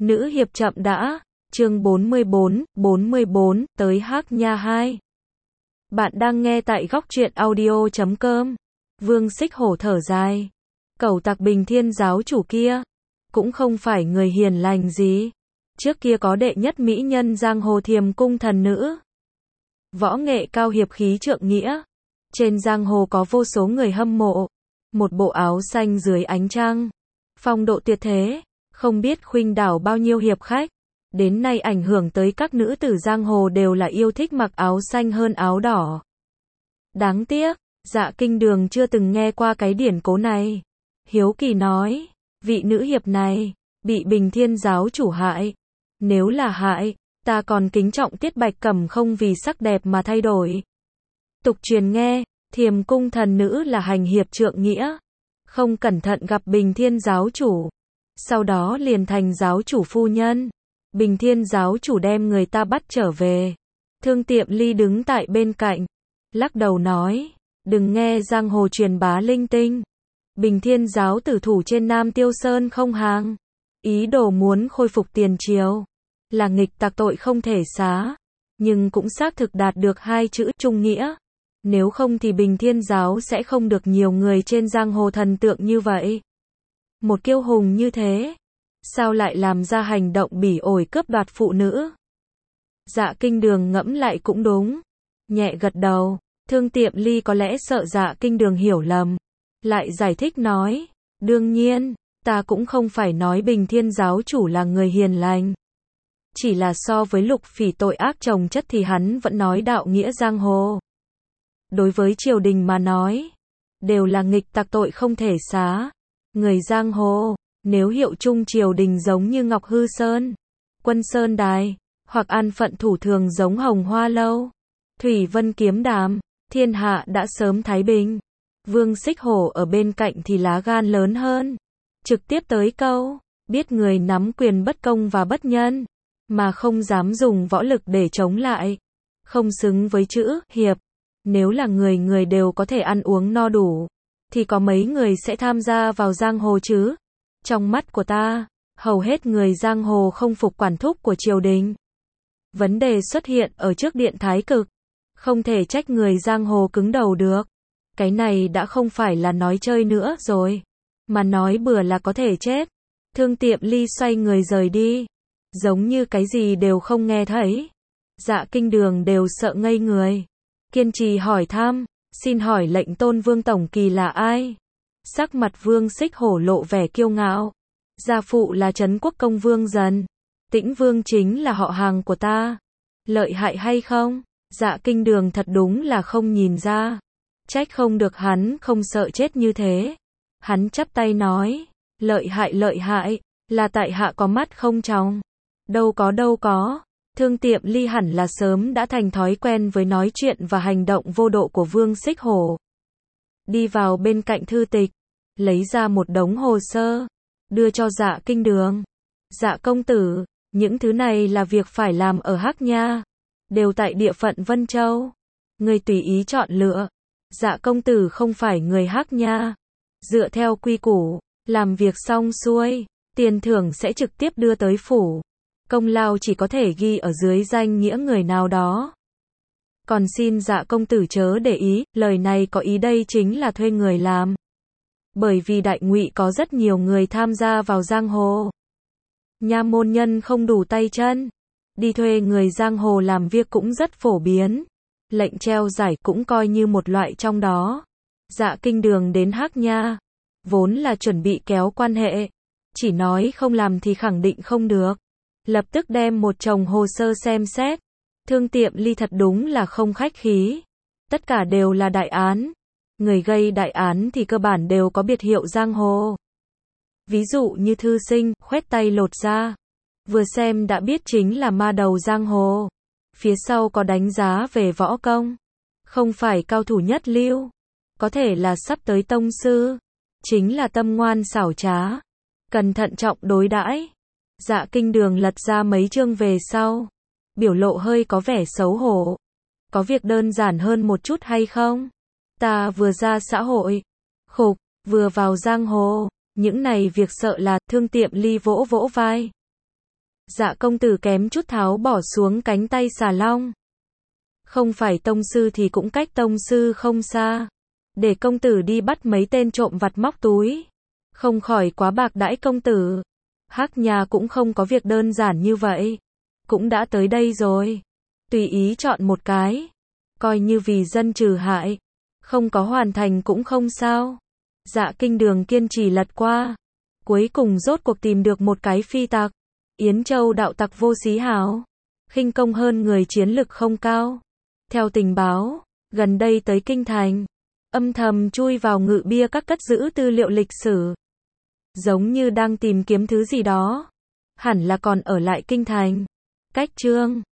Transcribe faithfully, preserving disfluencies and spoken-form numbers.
Nữ hiệp chậm đã, chương bốn mươi bốn, bốn mươi bốn, tới Hác Nha hai. Bạn đang nghe tại góc truyện audio chấm com. Vương Xích Hổ thở dài. Cẩu tặc Bình Thiên giáo chủ kia, cũng không phải người hiền lành gì. Trước kia có đệ nhất mỹ nhân giang hồ Thiềm Cung thần nữ. Võ nghệ cao hiệp khí trượng nghĩa. Trên giang hồ có vô số người hâm mộ. Một bộ áo xanh dưới ánh trăng. Phong độ tuyệt thế. Không biết khuynh đảo bao nhiêu hiệp khách. Đến nay ảnh hưởng tới các nữ tử giang hồ đều là yêu thích mặc áo xanh hơn áo đỏ. Đáng tiếc, Dạ Kinh Đường chưa từng nghe qua cái điển cố này. Hiếu kỳ nói, vị nữ hiệp này, bị Bình Thiên giáo chủ hại. Nếu là hại, ta còn kính trọng Tiết Bạch Cẩm không vì sắc đẹp mà thay đổi. Tục truyền nghe, Thiềm Cung thần nữ là hành hiệp trượng nghĩa. Không cẩn thận gặp Bình Thiên giáo chủ. Sau đó liền thành giáo chủ phu nhân. Bình Thiên giáo chủ đem người ta bắt trở về. Thương Tiệm Ly đứng tại bên cạnh, lắc đầu nói, đừng nghe giang hồ truyền bá linh tinh. Bình Thiên giáo tử thủ trên Nam Tiêu Sơn không hàng. Ý đồ muốn khôi phục tiền triều. Là nghịch tặc tội không thể xá. Nhưng cũng xác thực đạt được hai chữ trung nghĩa. Nếu không thì Bình Thiên giáo sẽ không được nhiều người trên giang hồ thần tượng như vậy. Một kiêu hùng như thế, sao lại làm ra hành động bỉ ổi cướp đoạt phụ nữ? Dạ Kinh Đường ngẫm lại cũng đúng. Nhẹ gật đầu, Thương Tiệm Ly có lẽ sợ Dạ Kinh Đường hiểu lầm. Lại giải thích nói, đương nhiên, ta cũng không phải nói Bình Thiên giáo chủ là người hiền lành. Chỉ là so với Lục Phỉ tội ác chồng chất thì hắn vẫn nói đạo nghĩa giang hồ. Đối với triều đình mà nói, đều là nghịch tặc tội không thể xá. Người giang hồ, nếu hiệu chung triều đình giống như Ngọc Hư Sơn, Quân Sơn Đài, hoặc an phận thủ thường giống Hồng Hoa Lâu, Thủy Vân Kiếm Đàm, thiên hạ đã sớm thái bình. Vương Xích Hổ ở bên cạnh thì lá gan lớn hơn. Trực tiếp tới câu, biết người nắm quyền bất công và bất nhân, mà không dám dùng võ lực để chống lại. Không xứng với chữ hiệp. Nếu là người người đều có thể ăn uống no đủ, thì có mấy người sẽ tham gia vào giang hồ chứ? Trong mắt của ta, hầu hết người giang hồ không phục quản thúc của triều đình. Vấn đề xuất hiện ở trước điện Thái Cực. Không thể trách người giang hồ cứng đầu được. Cái này đã không phải là nói chơi nữa rồi. Mà nói bừa là có thể chết. Thương Tiệm Ly xoay người rời đi. Giống như cái gì đều không nghe thấy. Dạ Kinh Đường đều sợ ngây người. Kiên trì hỏi thăm. Xin hỏi lệnh tôn vương tổng kỳ là ai? Sắc mặt Vương Xích Hổ lộ vẻ kiêu ngạo. Gia phụ là Trấn Quốc Công Vương Dần. Tĩnh Vương chính là họ hàng của ta. Lợi hại hay không? Dạ Kinh Đường thật đúng là không nhìn ra. Trách không được hắn không sợ chết như thế. Hắn chắp tay nói. Lợi hại lợi hại, là tại hạ có mắt không tròng. Đâu có đâu có. Thương Tiệm Ly hẳn là sớm đã thành thói quen với nói chuyện và hành động vô độ của Vương Xích Hổ. Đi vào bên cạnh thư tịch, lấy ra một đống hồ sơ, đưa cho Dạ Kinh Đường. Dạ công tử, những thứ này là việc phải làm ở Hác Nha, đều tại địa phận Vân Châu. Người tùy ý chọn lựa. Dạ công tử không phải người Hác Nha. Dựa theo quy củ, làm việc xong xuôi, tiền thưởng sẽ trực tiếp đưa tới phủ. Công lao chỉ có thể ghi ở dưới danh nghĩa người nào đó. Còn xin Dạ công tử chớ để ý, lời này có ý đây chính là thuê người làm. Bởi vì đại ngụy có rất nhiều người tham gia vào giang hồ. Nha môn nhân không đủ tay chân. Đi thuê người giang hồ làm việc cũng rất phổ biến. Lệnh treo giải cũng coi như một loại trong đó. Dạ Kinh Đường đến Hác Nha, vốn là chuẩn bị kéo quan hệ. Chỉ nói không làm thì khẳng định không được. Lập tức đem một chồng hồ sơ xem xét. Thương Tiệm Ly thật đúng là không khách khí. Tất cả đều là đại án. Người gây đại án thì cơ bản đều có biệt hiệu giang hồ. Ví dụ như thư sinh, khoét tay lột da. Vừa xem đã biết chính là ma đầu giang hồ. Phía sau có đánh giá về võ công. Không phải cao thủ nhất lưu. Có thể là sắp tới tông sư. Chính là tâm ngoan xảo trá. Cần thận trọng đối đãi. Dạ Kinh Đường lật ra mấy chương về sau. Biểu lộ hơi có vẻ xấu hổ. Có việc đơn giản hơn một chút hay không? Ta vừa ra xã hội. Khục, vừa vào giang hồ. Những này việc sợ là. Thương Tiệm Ly vỗ vỗ vai. Dạ công tử kém chút tháo bỏ xuống cánh tay xà long. Không phải tông sư thì cũng cách tông sư không xa. Để công tử đi bắt mấy tên trộm vặt móc túi. Không khỏi quá bạc đãi công tử. Hắc Nha cũng không có việc đơn giản như vậy. Cũng đã tới đây rồi. Tùy ý chọn một cái. Coi như vì dân trừ hại. Không có hoàn thành cũng không sao. Dạ kinh đường kiên trì lật qua. Cuối cùng rốt cuộc tìm được một cái phi tặc. Yến Châu đạo tặc vô xí hào. Khinh công hơn người, chiến lực không cao. Theo tình báo, gần đây tới kinh thành. Âm thầm chui vào ngự bia các cất giữ tư liệu lịch sử. Giống như đang tìm kiếm thứ gì đó. Hẳn là còn ở lại kinh thành. Cách chương